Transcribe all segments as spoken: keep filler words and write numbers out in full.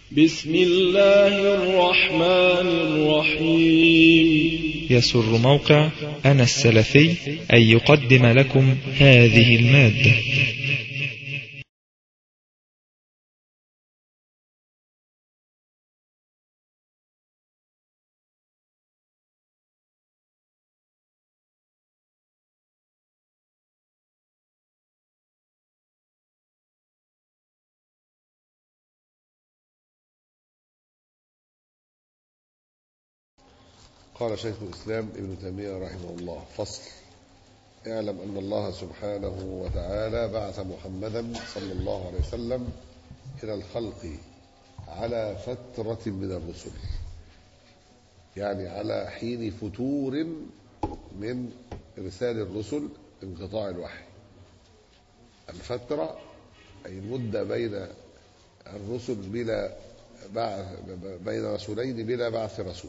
بسم الله الرحمن الرحيم. يسر موقع أنا السلفي أن يقدم لكم هذه المادة. قال شيخ الإسلام ابن تيمية رحمه الله: فصل. اعلم أن الله سبحانه وتعالى بعث محمدا صلى الله عليه وسلم إلى الخلق على فترة من الرسل، يعني على حين فتور من إرسال الرسل انقطاع الوحي. الفترة أي المدة بين الرسل بلا بعث، بين رسولين بلا بعث رسول.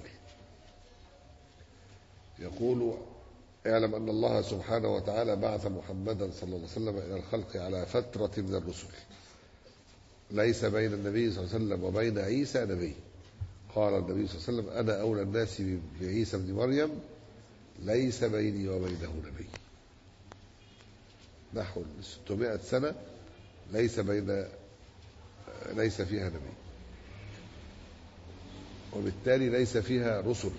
يقول: اعلم أن الله سبحانه وتعالى بعث محمدا صلى الله عليه وسلم إلى الخلق على فترة من الرسل، ليس بين النبي صلى الله عليه وسلم وبين عيسى نبي. قال النبي صلى الله عليه وسلم: أنا أولى الناس بعيسى بن مريم، ليس بيني وبينه نبي. نحو ستمائة سنة ليس بين ليس فيها نبي، وبالتالي ليس فيها رسل.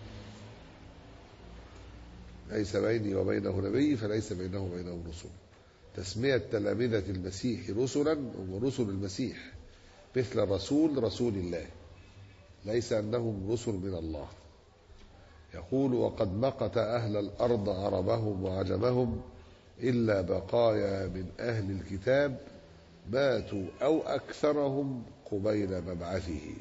ليس بيني وبينه نبي فليس بينه وبينه رسل. تسمية تلامذة المسيح رسلا هم رسل المسيح، مثل الرسول رسول الله، ليس أنهم رسل من الله. يقول: وقد مقت أهل الأرض عربهم وعجمهم إلا بقايا من أهل الكتاب ماتوا أو أكثرهم قبيل مبعثه.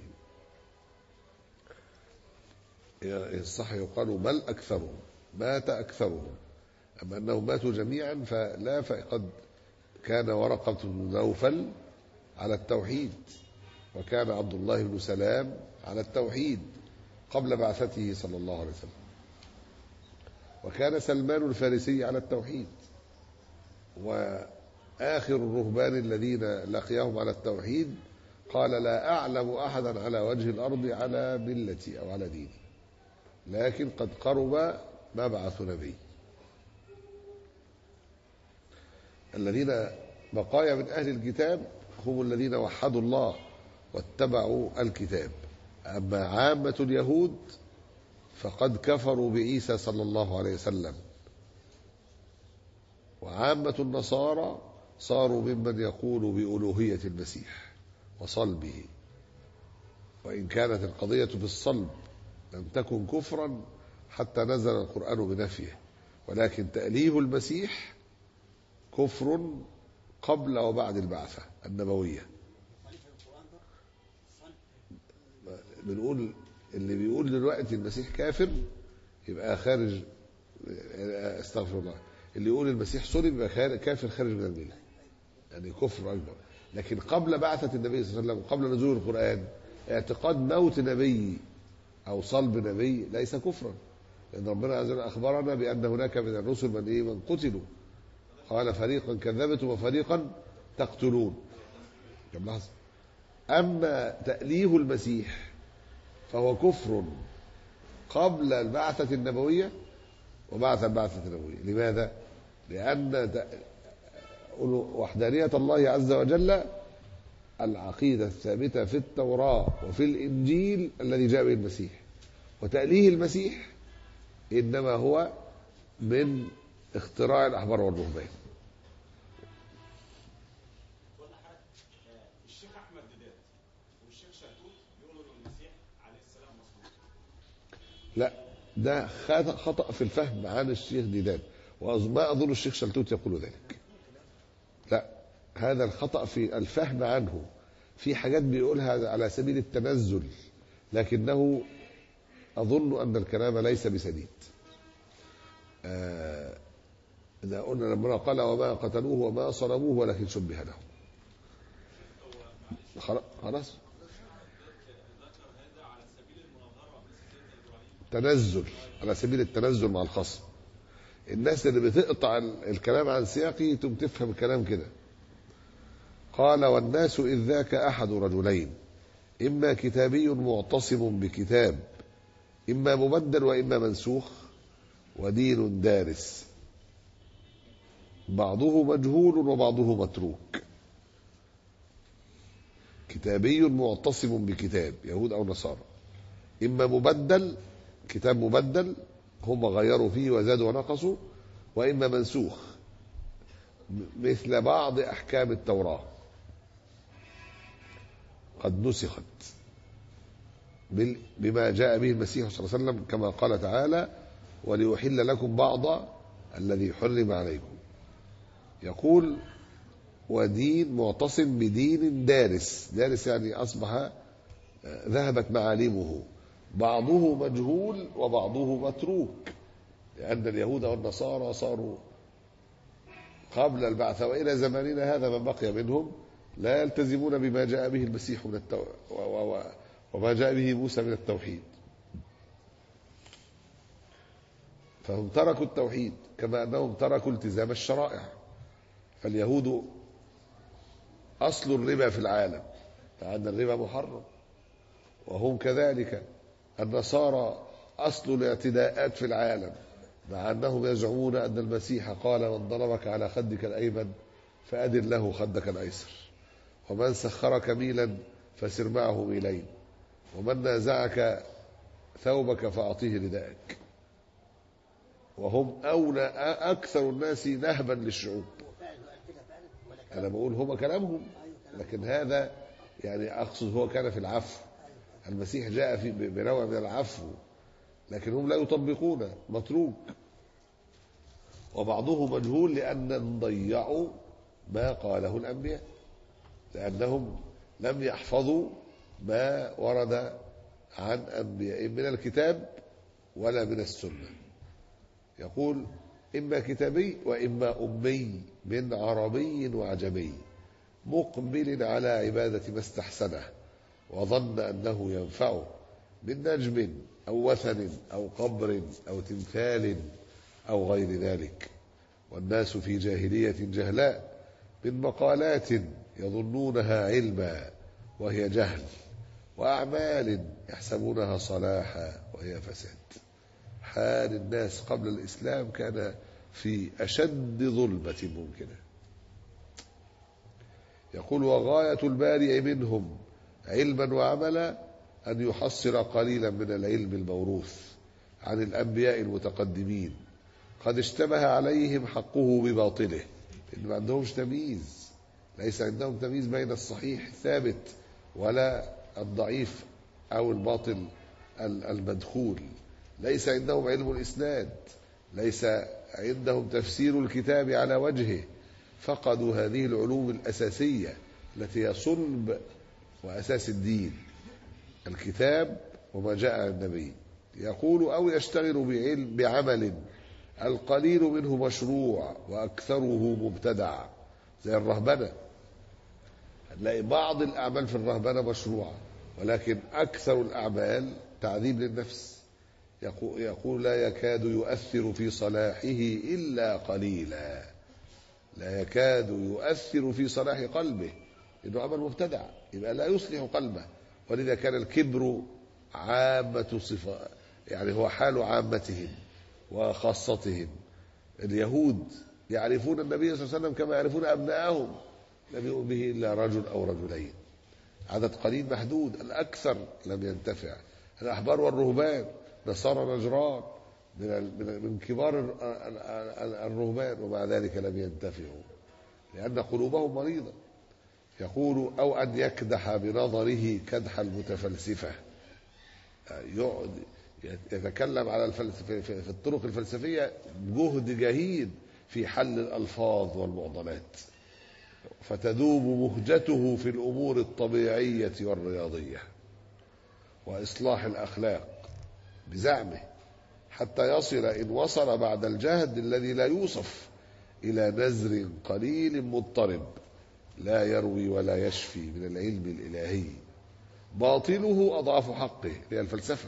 الصح يقال بل أكثرهم، مات أكثرهم. أما أنهم ماتوا جميعا فلا، فقد كان ورقة بن نوفل على التوحيد، وكان عبد الله بن سلام على التوحيد قبل بعثته صلى الله عليه وسلم، وكان سلمان الفارسي على التوحيد، وآخر الرهبان الذين لقيهم على التوحيد قال: لا أعلم أحدا على وجه الأرض على ملتي أو على ديني، لكن قد قرب مبعث نبي. الذين بقايا من أهل الكتاب هم الذين وحدوا الله واتبعوا الكتاب. أما عامة اليهود فقد كفروا بعيسى صلى الله عليه وسلم، وعامة النصارى صاروا ممن يقول بألوهية المسيح وصلبه، وإن كانت القضية في الصلب لم تكن كفرا حتى نزل القرآن بنفيه، ولكن تأليه المسيح كفر قبل وبعد البعثة النبوية. بنقول اللي بيقول دلوقتي المسيح كافر يبقى خارج، استغفر الله، اللي يقول المسيح صلب يبقى كافر خارج من الملة، يعني كفر أكبر. لكن قبل بعثة النبي صلى الله عليه وسلم وقبل نزول القرآن اعتقاد موت نبي أو صلب نبي ليس كفرا، لأن ربنا عز وجل أخبرنا بأن هناك من الرسل من إيه من قتلوا، قال: فريقا كذبتم وفريقا تقتلون. كم لحظة. أما تأليه المسيح فهو كفر قبل البعثة النبوية وبعد البعثة النبوية. لماذا؟ لأن وحدانية الله عز وجل العقيدة الثابتة في التوراة وفي الإنجيل الذي جاء به المسيح، وتأليه المسيح إنما هو من اختراع الأحبار والرهبان. الشيخ أحمد ديدات والشيخ شلتوت بيقولوا إن المسيح عليه السلام مصلوب. لا، ده خطأ في الفهم عن الشيخ ديدات، وما أظن الشيخ شلتوت يقول ذلك. لا، هذا الخطأ في الفهم عنه. في حاجات بيقولها على سبيل التنزل، لكنه أظن أن الكلام ليس بسديد. آه إذا قلنا لما قال: وما قتلوه وما صلبوه ولكن شبه لهم. خلاص، تنزل على سبيل التنزل مع الخصم. الناس اللي بتقطع الكلام عن سياقه تم تفهم الكلام كده. قال: والناس إذ ذاك أحد رجلين إما كتابي معتصم بكتاب، إما مبدل وإما منسوخ، ودين دارس، بعضه مجهول وبعضه متروك. كتابي معتصم بكتاب، يهود أو نصارى، إما مبدل، كتاب مبدل هم غيروا فيه وزادوا ونقصوا، وإما منسوخ مثل بعض أحكام التوراة قد نسخت بما جاء به المسيح صلى الله عليه وسلم، كما قال تعالى: وليحل لكم بعض الذي حرم عليكم. يقول: ودين معتصم بدين دارس، دارس يعني أصبح ذهبت معالمه، بعضه مجهول وبعضه متروك، لأن اليهود والنصارى صاروا قبل البعث وإلى زماننا هذا من بقي منهم لا يلتزمون بما جاء به المسيح من التو... وما جاء به موسى من التوحيد، فهم تركوا التوحيد كما أنهم تركوا التزام الشرائع. فاليهود أصل الربا في العالم، فأن الربا محرم، وهم كذلك. النصارى أصل الاعتداءات في العالم، مع أنهم يزعمون أن المسيح قال: من ضربك على خدك الأيمن فأدر له خدك الأيسر، ومن سخرك ميلا فسر معه ميلين، ومن نازعك ثوبك فأعطيه رداءك. وهم أولى أكثر الناس نهبا للشعوب. أنا بقول هم كلامهم، لكن هذا يعني أقصد هو كان في العفو، المسيح جاء في بنوع من العفو، لكن هم لا يطبقون، متروك. وبعضه مجهول لأنهم ضيعوا ما قاله الأنبياء، لأنهم لم يحفظوا ما ورد عن أنبياء من الكتاب ولا من السنة. يقول: إما كتابي وإما أمي، من عربي وعجمي، مقبل على عبادة ما استحسنه وظن أنه ينفعه، من نجم أو وثن أو قبر أو تمثال أو غير ذلك. والناس في جاهلية جهلاء، من مقالات يظنونها علما وهي جهل، وأعمال يحسبونها صلاحا وهي فساد. حال الناس قبل الإسلام كان في أشد ظلمة ممكنة. يقول: وغاية البارع منهم علما وعملا أن يحصل قليلا من العلم الموروث عن الأنبياء المتقدمين، قد اشتبه عليهم حقه بباطله، إن ما عندهمش تمييز، ليس عندهم تمييز بين الصحيح الثابت ولا الضعيف أو الباطل المدخول، ليس عندهم علم الإسناد، ليس عندهم تفسير الكتاب على وجهه، فقدوا هذه العلوم الأساسية التي هي صلب وأساس الدين، الكتاب وما جاء عن النبي. يقول: أو يشتغل بعلم بعمل القليل منه مشروع وأكثره مبتدع، زي الرهبنة، هنلاقي بعض الأعمال في الرهبنة مشروعة، ولكن أكثر الأعمال تعذيب للنفس. يقول: لا يكاد يؤثر في صلاحه إلا قليلا، لا يكاد يؤثر في صلاح قلبه، إنه عمل مبتدع، يبقى لا يصلح قلبه. ولذا كان الكبر عامة صفة، يعني هو حال عامتهم وخاصتهم. اليهود يعرفون النبي صلى الله عليه وسلم كما يعرفون أبنائهم، لم يؤمن به إلا رجل أو رجلين، عدد قليل محدود، الأكثر لم ينتفع. الأحبار والرهبان، نصارى نجران من من كبار الرهبان، ومع ذلك لم ينتفعوا لأن قلوبهم مريضة. يقول: أو أن يكدح بنظره كدح المتفلسفة، يقعد يتكلم على الفلسفة في الطرق الفلسفية بجهد جهيد في حل الألفاظ والمعضلات، فتذوب مهجته في الأمور الطبيعية والرياضية وإصلاح الأخلاق بزعمه، حتى يصل إن وصل بعد الجهد الذي لا يوصف إلى نزر قليل مضطرب لا يروي ولا يشفي من العلم الإلهي، باطله أضعف حقه، هي الفلسفة.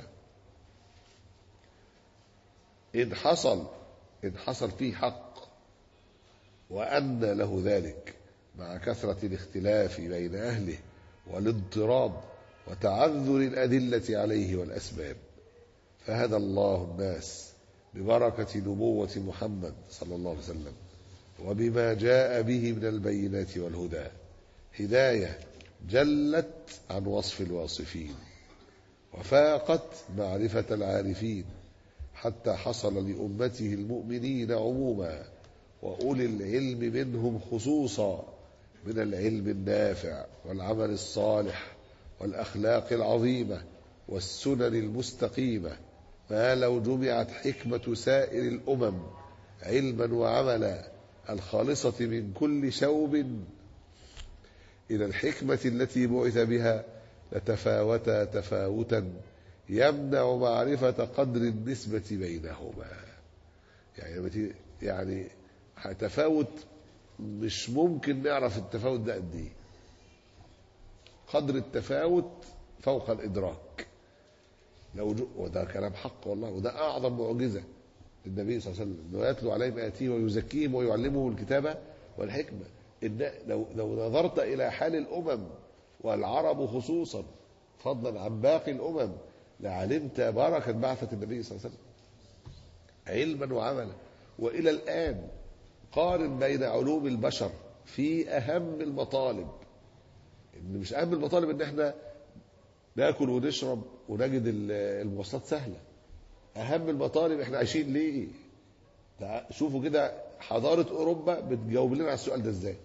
إن حصل إن حصل فيه حق وأن له ذلك، مع كثرة الاختلاف بين أهله والاضطراب وتعذر الأدلة عليه والأسباب، فهدى الله الناس ببركة نبوة محمد صلى الله عليه وسلم وبما جاء به من البينات والهدى هداية جلت عن وصف الواصفين وفاقت معرفة العارفين، حتى حصل لأمته المؤمنين عموما وأولي العلم منهم خصوصا من العلم النافع والعمل الصالح والأخلاق العظيمة والسنن المستقيمة ما لو جمعت حكمة سائر الأمم علما وعملا الخالصة من كل شوب إلى الحكمة التي بعث بها لتفاوتا تفاوتا يمنع معرفة قدر النسبة بينهما. يعني يعني تفاوت مش ممكن نعرف التفاوت ده قد ايه، قدر التفاوت فوق الإدراك. لو جو وده كلام حق والله، وده أعظم معجزة للنبي صلى الله عليه وسلم، انه يتلو عليهم آياته ويزكيهم ويعلمهم الكتابة والحكمة. إن لو لو نظرت إلى حال الأمم والعرب خصوصا فضلا عن باقي الأمم لعلمت بركة بعثة النبي صلى الله عليه وسلم علما وعملا. وإلى الآن قارن بين علوم البشر في أهم المطالب، إن مش أهم المطالب إن إحنا ناكل ونشرب ونجد المواصلات سهلة، أهم المطالب إحنا عايشين ليه. شوفوا كده حضارة أوروبا بتجاوب لنا على السؤال ده إزاي.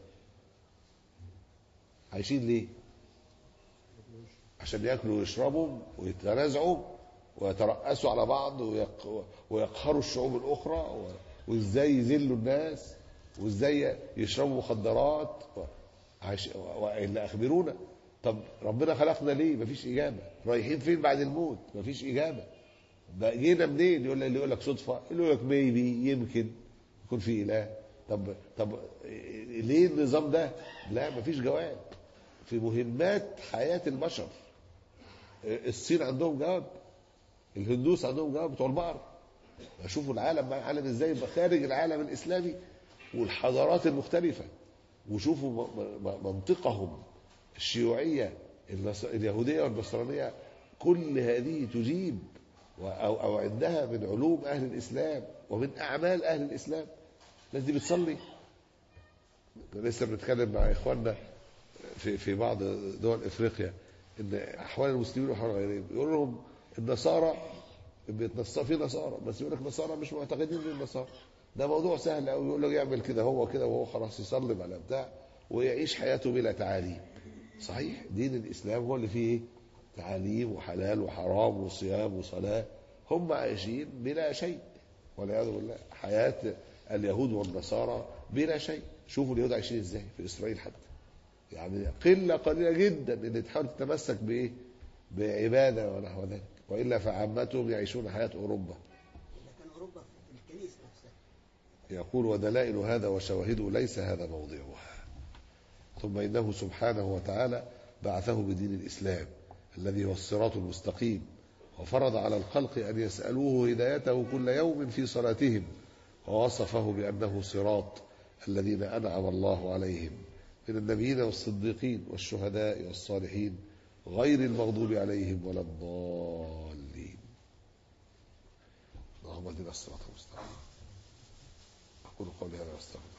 عايشين ليه؟ عشان ياكلوا ويشربوا ويتنازعوا ويترأسوا على بعض ويقهروا الشعوب الأخرى، وإزاي يذلوا الناس، وإزاي يشربوا مخدرات وإلا أخبرونا. طب ربنا خلقنا ليه؟ مفيش إجابة. رايحين فين بعد الموت؟ مفيش إجابة. جينا منين؟ يقول اللي يقول لك صدفة، اللي يقول لك ميبي يمكن يكون في إله. طب طب ليه النظام ده؟ لا مفيش جواب في مهمات حياة البشر. الصين عندهم جواب، الهندوس عندهم جواب بتوع البقر. شوفوا العالم بقى عالم ازاي خارج العالم الإسلامي والحضارات المختلفة، وشوفوا منطقهم الشيوعية اليهودية والنصرانية، كل هذه تجيب أو, أو عندها من علوم أهل الإسلام ومن أعمال أهل الإسلام. الناس دي بتصلي. لسه بنتكلم مع إخواننا في في بعض دول إفريقيا إن أحوال المسلمين وأحوال غيرهم، يقول لهم النصارى بيتنصر في نصارى، بس يقول لك نصارى مش معتقدين بالنصارى. ده موضوع سهل أوي، يقول له يعمل كده هو كده وهو خلاص يصلي على بتاع ويعيش حياته بلا تعاليم. صحيح دين الإسلام هو اللي فيه تعاليم وحلال وحرام وصيام وصلاة، هم عايشين بلا شيء والعياذ بالله. حياة اليهود والنصارى بلا شيء. شوفوا اليهود عايشين ازاي في إسرائيل حتى، يعني قلة قليلة جدا اللي تحاول تتمسك بإيه؟ بعبادة ونحو ذلك، وإلا فعامتهم يعيشون حياة أوروبا. لكن أوروبا في الكنيسة نفسها. يقول ودلائل هذا وشواهده ليس هذا موضعها. ثم إنه سبحانه وتعالى بعثه بدين الإسلام الذي هو الصراط المستقيم، وفرض على الخلق أن يسألوه هدايته كل يوم في صلاتهم، ووصفه بأنه صراط الذين أنعم الله عليهم من النبيين والصديقين والشهداء والصالحين غير المغضوب عليهم ولا الضالين. اللهم اهدنا الصراط المستقيم. أقول قولي هذا واستغفر